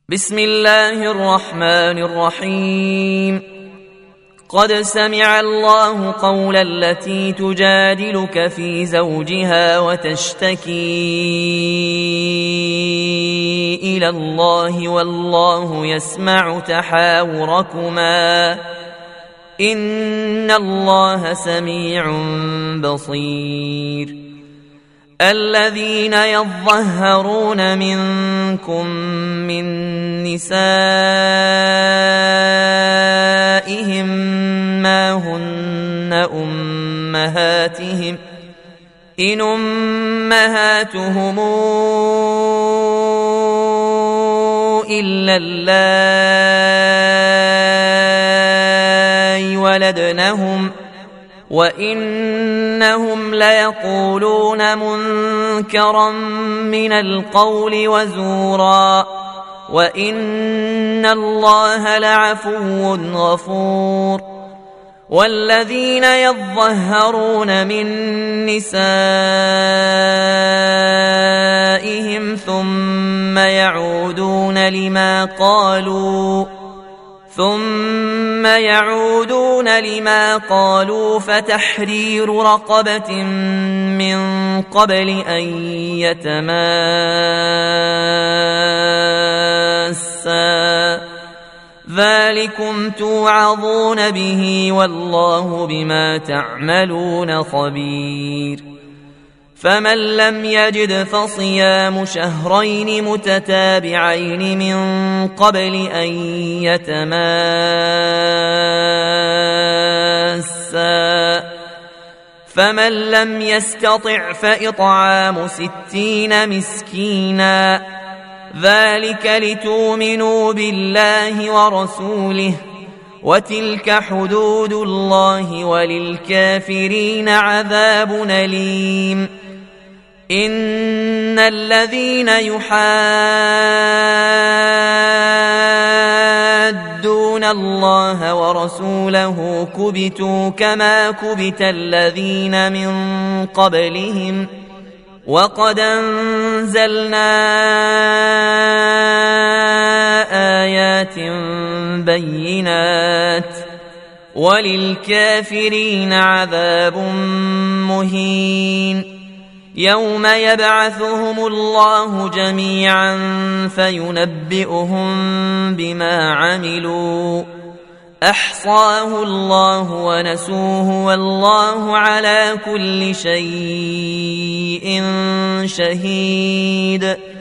بسم الله الرحمن الرحيم. قد سمع الله قول التي تجادلك في زوجها وتشتكي إلى الله والله يسمع تحاوركما إن الله سميع بصير. الذين يظهرون منكم من نسائهم ما هن أمهاتهم إن أمهاتهم إلا اللائي ولدنهم وإنهم ليقولون منكرا من القول وزورا وإن الله لعفو غفور. والذين يظهرون من نسائهم ثم يعودون لما قالوا فتحرير رقبة من قبل أن يتماسا ذلكم توعظون به والله بما تعملون خبير. فمن لم يجد فصيام شهرين متتابعين من قبل أن يتماسا فمن لم يستطع فإطعام 60 مسكينا ذلك لتؤمنوا بالله ورسوله وتلك حدود الله وللكافرين عذاب أليم. إن الذين يحادون الله ورسوله كبتوا كما كبت الذين من قبلهم وقد أنزلنا آيات بينات وللكافرين عذاب مهين. يوم يبعثهم الله جميعا فينبئهم بما عملوا أحصاه الله ونسوه والله على كل شيء شهيد.